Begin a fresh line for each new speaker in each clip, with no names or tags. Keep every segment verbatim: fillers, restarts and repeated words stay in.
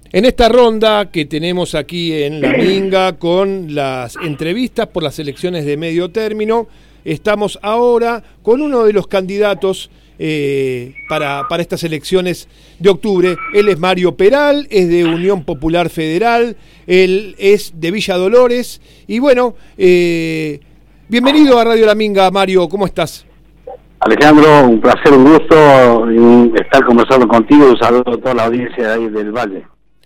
En esta ronda que tenemos aquí en La Minga con las entrevistas por las elecciones de medio término, estamos ahora con uno de los candidatos eh, para, para estas elecciones de octubre. Él es Mario Peral, es de Unión Popular Federal, él es de Villa Dolores y bueno, eh, bienvenido a Radio La Minga, Mario, ¿cómo estás?
Alejandro, un placer, un gusto estar conversando contigo. Un saludo a toda la audiencia de ahí del Valle.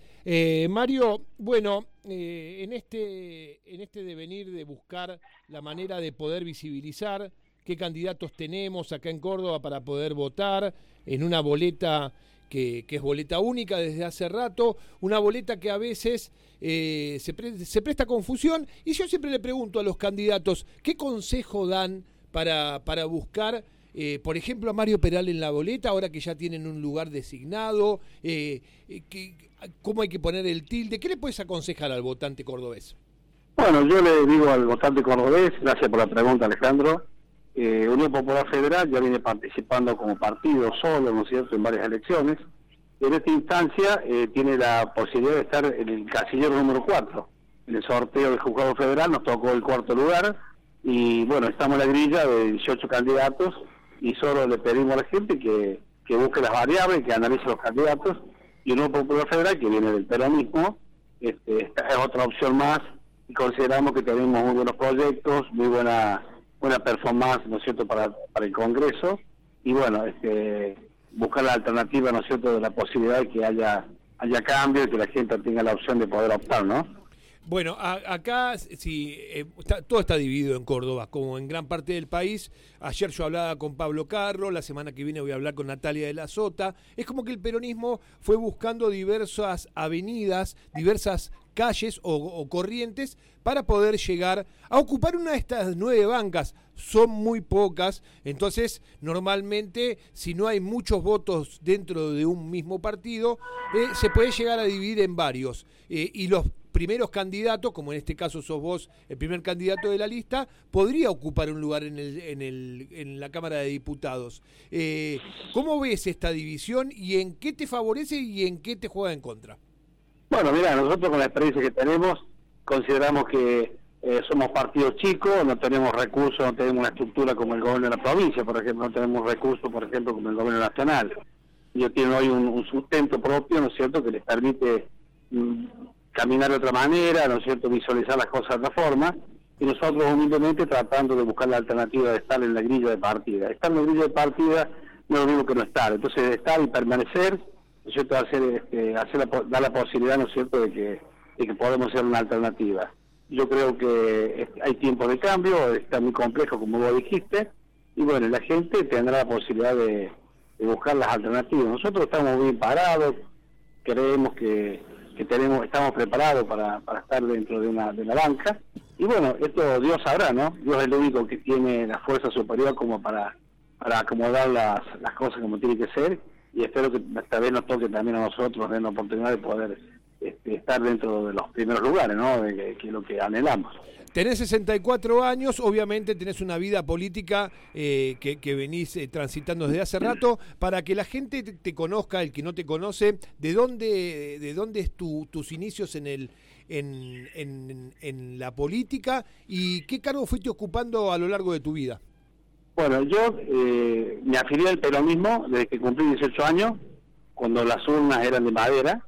Eh, Mario, bueno, eh, en este en este devenir de buscar la manera de poder visibilizar qué candidatos tenemos acá en Córdoba para poder votar en una boleta que, que es boleta única desde hace rato, una boleta que a veces eh, se, pre se presta confusión, y yo siempre le pregunto a los candidatos, ¿qué consejo dan para, para buscar Eh, por ejemplo, a Mario Peral en la boleta, ahora que ya tienen un lugar designado? Eh, eh, que, ¿Cómo hay que poner el tilde? ¿Qué le puedes aconsejar al votante cordobés?
Bueno, yo le digo al votante cordobés, gracias por la pregunta, Alejandro, eh, Unión Popular Federal ya viene participando como partido solo, ¿no es cierto?, en varias elecciones. En esta instancia eh, tiene la posibilidad de estar en el casillero número cuatro. En el sorteo del Juzgado Federal nos tocó el cuarto lugar y, bueno, estamos en la grilla de dieciocho candidatos. Y solo le pedimos a la gente que, que busque las variables, que analice los candidatos, y Unión Popular Federal, que viene del peronismo, este, esta es otra opción más, y consideramos que tenemos muy buenos proyectos, muy buena buena performance, ¿no es cierto?, para, para el Congreso, y bueno, este, buscar la alternativa, ¿no es cierto?, de la posibilidad de que haya, haya cambio y que la gente tenga la opción de poder optar, ¿no?
Bueno, a, acá sí, eh, está, todo está dividido en Córdoba, como en gran parte del país. Ayer yo hablaba con Pablo Carro, la semana que viene voy a hablar con Natalia de la Sota. Es como que el peronismo fue buscando diversas avenidas, diversas calles o, o corrientes para poder llegar a ocupar una de estas nueve bancas. Son muy pocas, entonces normalmente si no hay muchos votos dentro de un mismo partido, eh, se puede llegar a dividir en varios. Eh, y los primeros candidatos, como en este caso sos vos el primer candidato de la lista, podría ocupar un lugar en el, en el, en la Cámara de Diputados. Eh, ¿Cómo ves esta división y en qué te favorece y en qué te juega en contra?
Bueno, mira, nosotros con la experiencia que tenemos, consideramos que eh, somos partidos chicos, no tenemos recursos, no tenemos una estructura como el gobierno de la provincia, por ejemplo, no tenemos recursos, por ejemplo, como el gobierno nacional. Ellos tienen hoy un, un sustento propio, ¿no es cierto?, que les permite mm, caminar de otra manera, ¿no es cierto?, visualizar las cosas de otra forma, y nosotros humildemente tratando de buscar la alternativa de estar en la grilla de partida. Estar en la grilla de partida no es lo mismo que no estar, entonces estar y permanecer, ¿no es cierto?, hacer, este, hacer la, dar la posibilidad, ¿no es cierto?, de que, de que podemos ser una alternativa. Yo creo que hay tiempo de cambio, está muy complejo como vos dijiste, y bueno, la gente tendrá la posibilidad de, de buscar las alternativas. Nosotros estamos bien parados, creemos que que tenemos, estamos preparados para, para estar dentro de una de la banca, y bueno, esto Dios sabrá, ¿no? Dios es el único que tiene la fuerza superior como para, para acomodar las, las cosas como tiene que ser, y espero que esta vez nos toque también a nosotros, den la oportunidad de poder este, estar dentro de los primeros lugares, ¿no? De que, que es lo que anhelamos.
Tenés sesenta y cuatro años, obviamente tenés una vida política eh, que, que venís eh, transitando desde hace rato. Para que la gente te, te conozca, el que no te conoce, ¿de dónde de dónde es tu, tus inicios en el en, en, en la política y qué cargo fuiste ocupando a lo largo de tu vida?
Bueno, yo eh, me afilié al peronismo desde que cumplí dieciocho años, cuando las urnas eran de madera,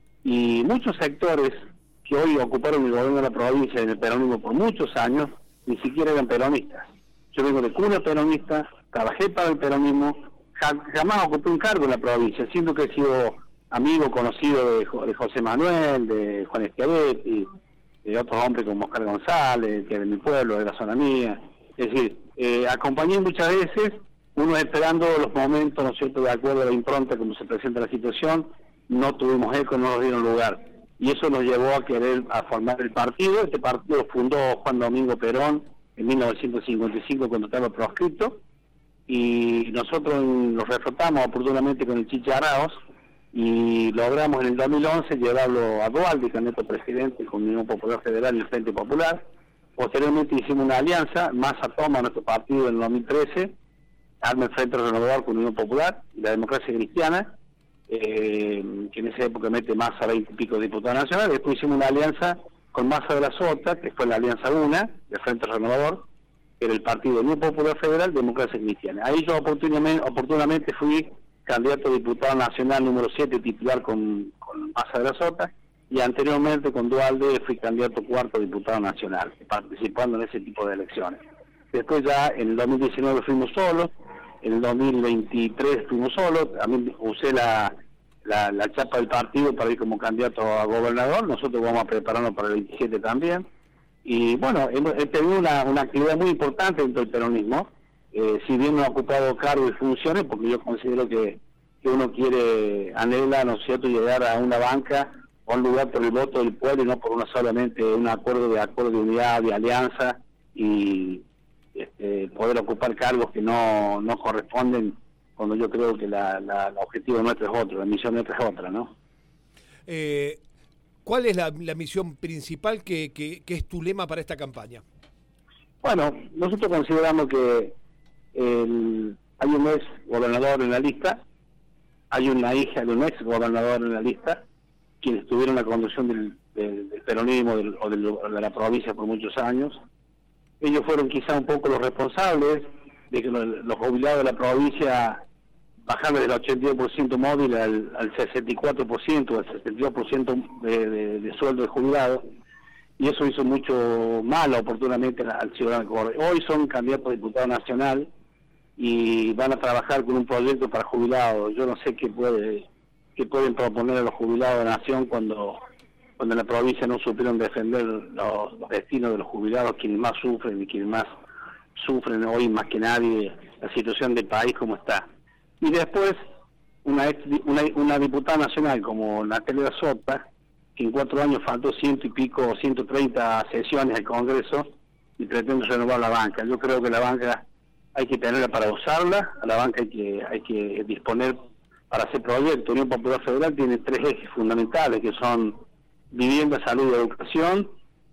y muchos sectores que hoy ocuparon el gobierno de la provincia en el peronismo por muchos años, ni siquiera eran peronistas. Yo vengo de cuna peronista, trabajé para el peronismo, jamás ocupé un cargo en la provincia, siendo que he sido amigo, conocido de, de José Manuel, de Juan Schiavetti, de otros hombres como Oscar González, que es de mi pueblo, de la zona mía. Es decir, eh, acompañé muchas veces, uno esperando los momentos, ¿no es cierto?, de acuerdo a la impronta como se presenta la situación, no tuvimos eco, no nos dieron lugar. Y eso nos llevó a querer a formar el partido. Este partido lo fundó Juan Domingo Perón en mil novecientos cincuenta y cinco cuando estaba proscripto, y nosotros nos reflotamos oportunamente con el Chiche Arauz y logramos en el dos mil once llevarlo a Dualde, candidato a presidente con Unión Popular Federal y el Frente Popular. Posteriormente hicimos una alianza, Massa toma nuestro partido en el dos mil trece, arma el Frente Renovador con Unión Popular y la Democracia Cristiana, eh, que en esa época mete Massa veinte y pico diputados nacionales. Después hicimos una alianza con Massa de la Sota, que fue la Alianza UNA, de Frente Renovador, que era el partido Unión Popular Federal, Democracia Cristiana. Ahí yo oportunamente, oportunamente fui candidato a diputado nacional número siete, titular con, con Massa de la Sota, y anteriormente con Dualde fui candidato cuarto diputado nacional, participando en ese tipo de elecciones. Después ya en el dos mil diecinueve fuimos solos, en el dos mil veintitrés fuimos solos, también usé la, la, la chapa del partido para ir como candidato a gobernador, nosotros vamos a prepararnos para el veintisiete también, y bueno, hemos he tenido una, una actividad muy importante dentro del peronismo, eh, si bien no he ocupado cargos y funciones, porque yo considero que, que uno quiere, anhela, ¿no es cierto?, llegar a una banca o a un lugar por el voto del pueblo y no por una solamente un acuerdo de acuerdo de unidad, de alianza, y este, poder ocupar cargos que no, no corresponden, cuando yo creo que la, la, el objetivo nuestro es otro, la misión nuestra es otra, ¿no?
Eh, ¿Cuál es la, la misión principal que, que, que es tu lema para esta campaña?
Bueno, nosotros consideramos que el, hay un ex gobernador en la lista, hay una hija de un ex gobernador en la lista, quienes tuvieron la conducción del, del, del peronismo del, o del, de la provincia por muchos años. Ellos fueron quizá un poco los responsables de que los, los jubilados de la provincia bajaron del ochenta y dos por ciento móvil al, al sesenta y cuatro por ciento, al sesenta y dos por ciento de, de, de sueldo de jubilado, y eso hizo mucho mal oportunamente al ciudadano. Hoy son candidatos a diputado nacional y van a trabajar con un proyecto para jubilados. Yo no sé qué puede qué pueden proponer a los jubilados de la nación cuando cuando en la provincia no supieron defender los, los destinos de los jubilados, quienes más sufren y quienes más sufren hoy más que nadie la situación del país como está. Y después una, ex, una, una diputada nacional como Natalia Sota, que en cuatro años faltó ciento y pico, ciento treinta sesiones al Congreso y pretende renovar la banca. Yo creo que la banca hay que tenerla para usarla, a la banca hay que hay que disponer para hacer proyectos. Unión Popular Federal tiene tres ejes fundamentales, que son vivienda, salud y educación,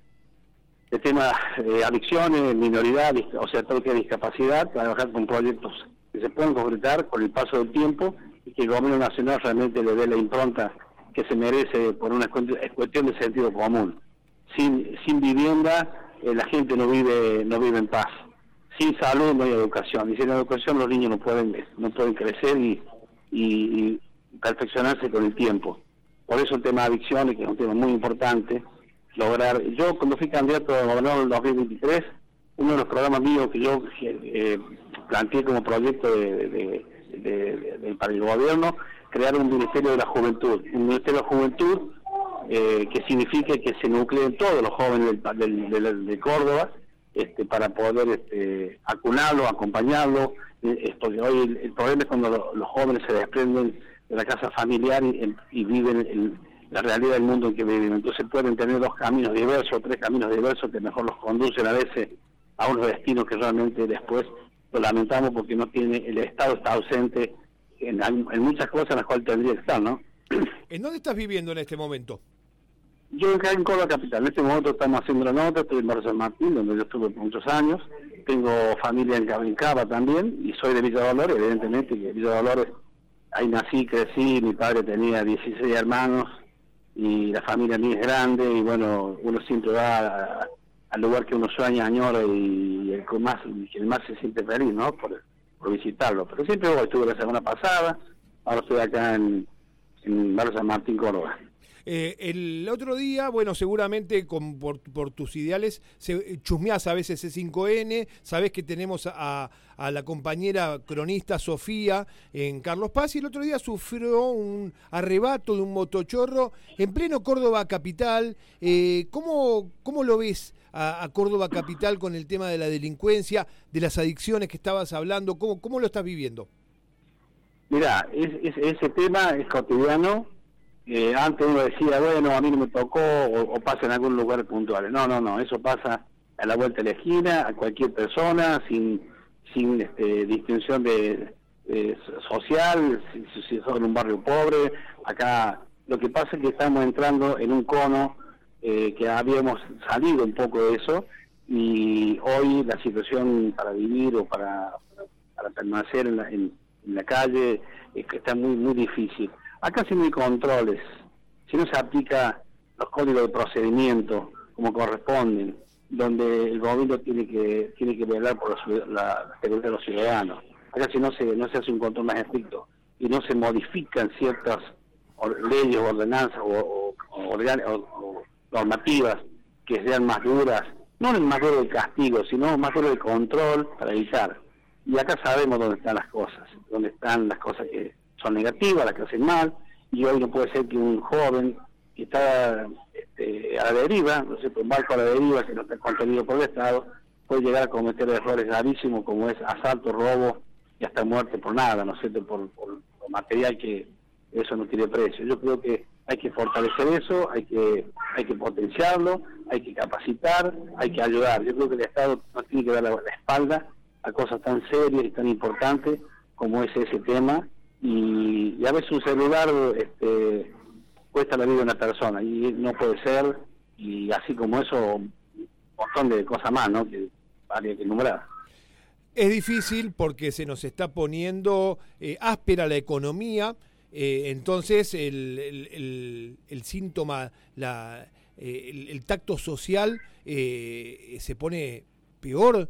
el tema de eh, adicciones, minoridad, o sea, todo lo que es discapacidad, trabajar con proyectos que se pueden concretar con el paso del tiempo y que el gobierno nacional realmente le dé la impronta que se merece por una cuestión de sentido común. Sin sin vivienda eh, la gente no vive no vive en paz. Sin salud no hay educación, y sin educación los niños no pueden no pueden crecer y, y, y perfeccionarse con el tiempo. Por eso el tema de adicciones, que es un tema muy importante, lograr... Yo cuando fui candidato a gobernador en el dos mil veintitrés, uno de los programas míos que yo eh, planteé como proyecto de, de, de, de, de, para el gobierno, crear un Ministerio de la Juventud. Un Ministerio de la Juventud eh, que signifique que se nucleen todos los jóvenes del, del, del, de Córdoba, este, para poder este, acunarlo, acompañarlo. Eh, porque hoy el, el problema es cuando lo, los jóvenes se desprenden de la casa familiar y, y viven el, la realidad del mundo en que viven. Entonces pueden tener dos caminos diversos, tres caminos diversos que mejor los conducen a veces a unos destinos que realmente después lo lamentamos porque no tiene, el Estado está ausente en, en muchas cosas en las cuales tendría que estar, ¿no?
¿En dónde estás viviendo en este momento?
Yo acá en Córdoba Capital. En este momento estamos haciendo la nota, estoy en Barrio San Martín, donde yo estuve por muchos años. Tengo familia en Cabrincaba también, y soy de Villa Dolores, evidentemente, que Villa Dolores, ahí nací, crecí, mi padre tenía dieciséis hermanos, y la familia mía es grande, y bueno, uno siempre va a, al lugar que uno sueña, añora, y, y el que más, el más se siente feliz, ¿no?, por, por visitarlo. Pero siempre voy, estuve la semana pasada, ahora estoy acá en, en Barrio San Martín, Córdoba.
Eh, el otro día, bueno, seguramente con, por, por tus ideales, se, chusmeás a veces C cinco N, sabés que tenemos a, a la compañera cronista Sofía en Carlos Paz, y el otro día sufrió un arrebato de un motochorro en pleno Córdoba Capital. Eh, ¿cómo, ¿Cómo lo ves a, a Córdoba Capital con el tema de la delincuencia, de las adicciones que estabas hablando? ¿Cómo, cómo lo estás viviendo?
Mirá, es, es, ese tema es cotidiano. Eh, antes uno decía, bueno, a mí no me tocó, o, o pasa en algún lugar puntual. No, no, no, eso pasa a la vuelta de la esquina, a cualquier persona, sin sin este, distinción de, de social, si, si sos en un barrio pobre. Acá lo que pasa es que estamos entrando en un cono eh, que habíamos salido un poco de eso, y hoy la situación para vivir o para, para permanecer en la, en, en la calle es que está muy, muy difícil. Acá si no hay controles, si no se aplica los códigos de procedimiento como corresponden, donde el gobierno tiene que tiene que velar por la, la seguridad de los ciudadanos. Acá si no se no se hace un control más estricto y no se modifican ciertas leyes o ordenanzas o, o, o, o, o normativas que sean más duras, no en más duro de castigo, sino más duro de control para evitar. Y acá sabemos dónde están las cosas, dónde están las cosas que son negativas, las que hacen mal, y hoy no puede ser que un joven que está este, a la deriva, no sé, un barco a la deriva que no está contenido por el Estado, puede llegar a cometer errores gravísimos como es asalto, robo y hasta muerte por nada, ¿no es cierto?, por, por, por material que eso no tiene precio. Yo creo que hay que fortalecer eso, hay que hay que potenciarlo, hay que capacitar, hay que ayudar. Yo creo que el Estado no tiene que dar la, la espalda a cosas tan serias y tan importantes como es ese tema, y, y a veces un celular este, cuesta la vida de una persona, y no puede ser, y así como eso, un montón de cosas más, ¿no?, que habría que enumerar.
Es difícil porque se nos está poniendo eh, áspera la economía. Eh, entonces el, el, el, el síntoma, la, eh, el, el tacto social eh, se pone peor.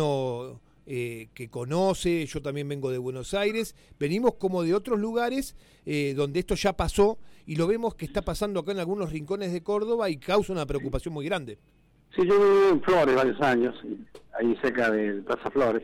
Uno eh, que conoce, yo también vengo de Buenos Aires, venimos como de otros lugares eh, donde esto ya pasó y lo vemos que está pasando acá en algunos rincones de Córdoba y causa una preocupación muy grande.
Sí, yo viví en Flores varios años, ahí cerca de Plaza Flores,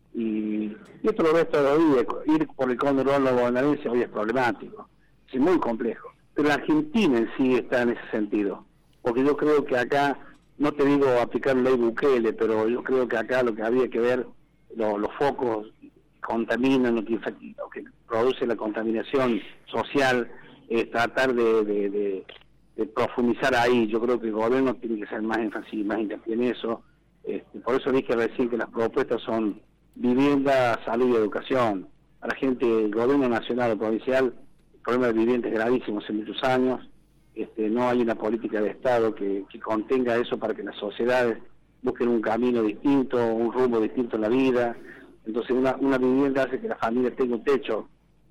y, y esto lo ves todos los días. Ir por el Cóndor bonaerense hoy es problemático, es muy complejo, pero la Argentina en sí está en ese sentido, porque yo creo que acá, no te digo aplicar ley Bukele, pero yo creo que acá lo que había que ver, lo, los focos contaminan, lo que, lo que produce la contaminación social, es tratar de, de, de, de profundizar ahí. Yo creo que el gobierno tiene que hacer más énfasis, más hincapié en eso. Este, por eso dije recién que las propuestas son vivienda, salud y educación. A la gente, el gobierno nacional o provincial, el problema de vivienda es gravísimo hace muchos años. Este, no hay una política de Estado que, que contenga eso para que las sociedades busquen un camino distinto, un rumbo distinto en la vida. Entonces una, una vivienda hace que la familia tenga un techo,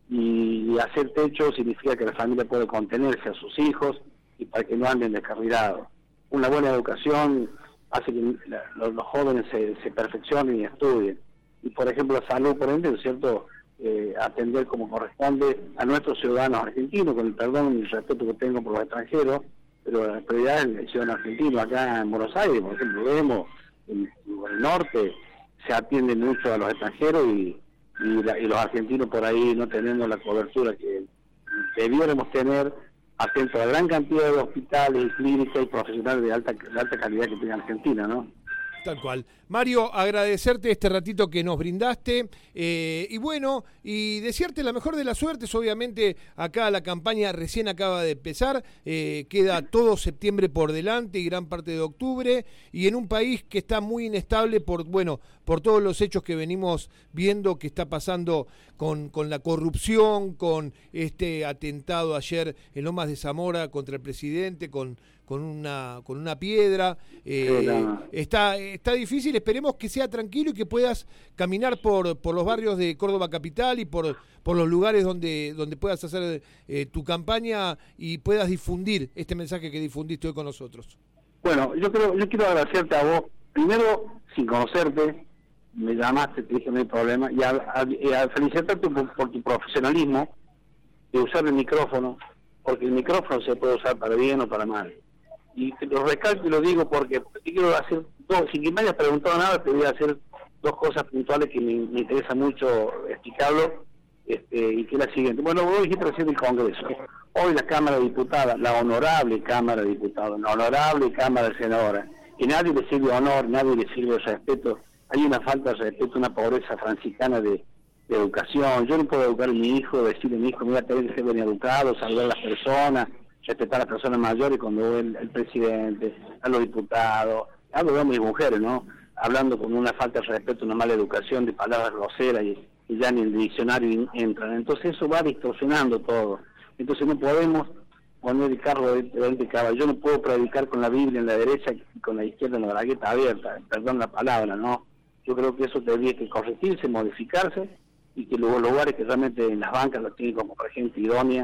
y, y hacer techo significa que la familia puede contenerse a sus hijos y para que no anden descarrilados. Una buena educación hace que la, los, los jóvenes se, se perfeccionen y estudien. Y por ejemplo la salud, por ejemplo, ¿es cierto?, eh, atender como corresponde a nuestros ciudadanos argentinos, con el perdón y el respeto que tengo por los extranjeros, pero la prioridad es el ciudadano argentino. Acá en Buenos Aires, por ejemplo, vemos en, en el norte se atiende mucho a los extranjeros y, y, la, y los argentinos por ahí no teniendo la cobertura que debiéramos tener, atento a la gran cantidad de hospitales y clínicas y profesionales de alta, de alta calidad que tiene Argentina, ¿no?
Tal cual. Mario, agradecerte este ratito que nos brindaste eh, y bueno, y desearte la mejor de las suertes. Obviamente acá la campaña recién acaba de empezar, eh, queda todo septiembre por delante y gran parte de octubre, y en un país que está muy inestable por, bueno, por todos los hechos que venimos viendo que está pasando con, con la corrupción, con este atentado ayer en Lomas de Zamora contra el presidente, con con una con una piedra. Eh, sí, no. está está difícil. Esperemos que sea tranquilo y que puedas caminar por por los barrios de Córdoba capital y por por los lugares donde donde puedas hacer eh, tu campaña y puedas difundir este mensaje que difundiste hoy con nosotros.
Bueno, yo creo yo quiero agradecerte a vos, primero, sin conocerte, me llamaste, te dije no hay problema, y a, a, a felicitarte por, por tu profesionalismo de usar el micrófono, porque el micrófono se puede usar para bien o para mal. Y te lo recalco y lo digo porque te quiero hacer dos, sin que me hayas preguntado nada, te voy a hacer dos cosas puntuales que me, me interesa mucho explicarlo, este, y que es la siguiente. Bueno, vos dijiste recién el Congreso. Hoy la Cámara de Diputados, la honorable Cámara de Diputados, la honorable Cámara de Senadores, que nadie le sirve honor, nadie le sirve respeto, hay una falta de respeto, una pobreza franciscana de, de educación. Yo no puedo educar a mi hijo, decirle a mi hijo, mira, tenés que ser bien educado, saludar a las personas, respetar a las personas mayores, cuando el, el presidente, a los diputados, hablo de hombres y mujeres, ¿no?, hablando con una falta de respeto, una mala educación, de palabras groseras, y, y ya ni en el diccionario entran. Entonces eso va distorsionando todo. Entonces no podemos poner el carro delante del caballo. Yo no puedo predicar con la Biblia en la derecha y con la izquierda en la bragueta abierta, perdón la palabra, ¿no? Yo creo que eso tendría que corregirse, modificarse, y que los lugares que realmente en las bancas los tienen como por gente idónea,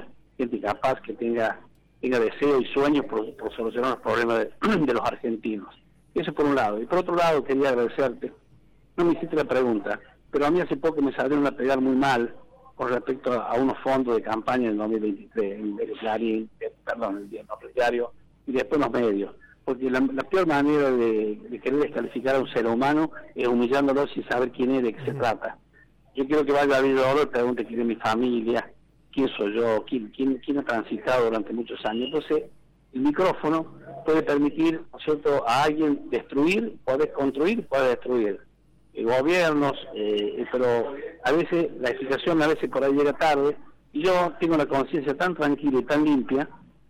gente capaz que tenga tenga deseo y sueños por, por solucionar los problemas de, de los argentinos. Eso por un lado. Y por otro lado, quería agradecerte, no me hiciste la pregunta, pero a mí hace poco me salieron a pegar muy mal con respecto a, a unos fondos de campaña en dos mil veintitrés, en el Clarín, eh, perdón, el diario, y después los medios. Porque la, la peor manera de, de querer descalificar a un ser humano es humillándolo sin saber quién es, de qué se trata. Yo quiero que vaya a Vidoro y pregunte quién es mi familia, quién soy yo, quién, quién, quién ha transitado durante muchos años. Entonces, el micrófono puede permitir, ¿no es cierto?, a alguien destruir, poder construir, poder destruir. Eh, gobiernos, eh, pero a veces la explicación a veces por ahí llega tarde, y yo tengo la conciencia tan tranquila y tan limpia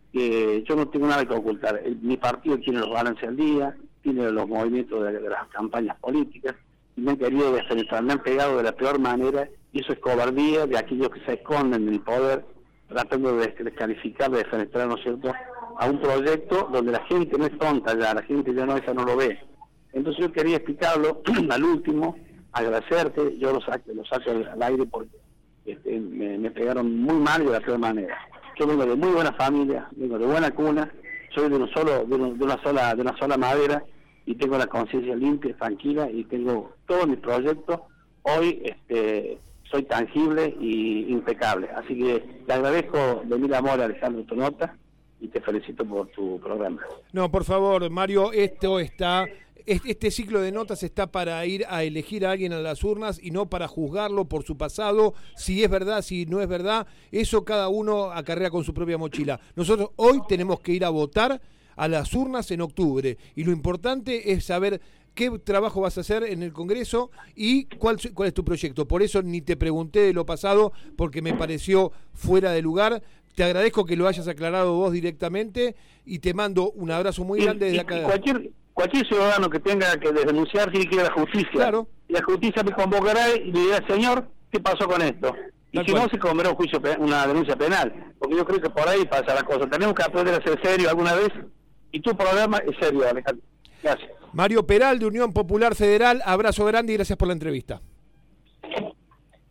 que yo no tengo nada que ocultar. El, mi partido tiene los balances al día, tiene los movimientos de, de las campañas políticas, y me han querido despenetrar, me han pegado de la peor manera, y eso es cobardía de aquellos que se esconden en el poder, tratando de descalificar, de despenetrar, ¿no es cierto?, a un proyecto donde la gente no es tonta ya, la gente ya no, esa no lo ve. Entonces yo quería explicarlo al último, agradecerte, yo lo saco, lo saco al, al aire porque este, me, me pegaron muy mal y de la peor manera. Yo vengo de muy buena familia, vengo de buena cuna, soy de, un solo, de, un, de una sola de una sola madera y tengo la conciencia limpia, tranquila, y tengo todos mis proyectos. Hoy este, soy tangible y impecable. Así que te agradezco de mil amor, Alejandro, tu nota, y te felicito por tu programa.
No, por favor, Mario, esto está... Este ciclo de notas está para ir a elegir a alguien a las urnas y no para juzgarlo por su pasado, si es verdad, si no es verdad. Eso cada uno acarrea con su propia mochila. Nosotros hoy tenemos que ir a votar a las urnas en octubre, y lo importante es saber qué trabajo vas a hacer en el Congreso y cuál, cuál es tu proyecto. Por eso ni te pregunté de lo pasado, porque me pareció fuera de lugar. Te agradezco que lo hayas aclarado vos directamente y te mando un abrazo muy grande desde acá.
Cualquier, cualquier ciudadano que tenga que denunciar tiene que ir a la justicia.
Claro.
Y la justicia me convocará y le dirá, señor, ¿qué pasó con esto? Y Tal si cual. no, se comerá un juicio, una denuncia penal. Porque yo creo que por ahí pasa la cosa. Tenemos que aprender a ser serio alguna vez. Y tu programa es serio, Alejandro. Gracias.
Mario Peral, de Unión Popular Federal, abrazo grande y gracias por la entrevista.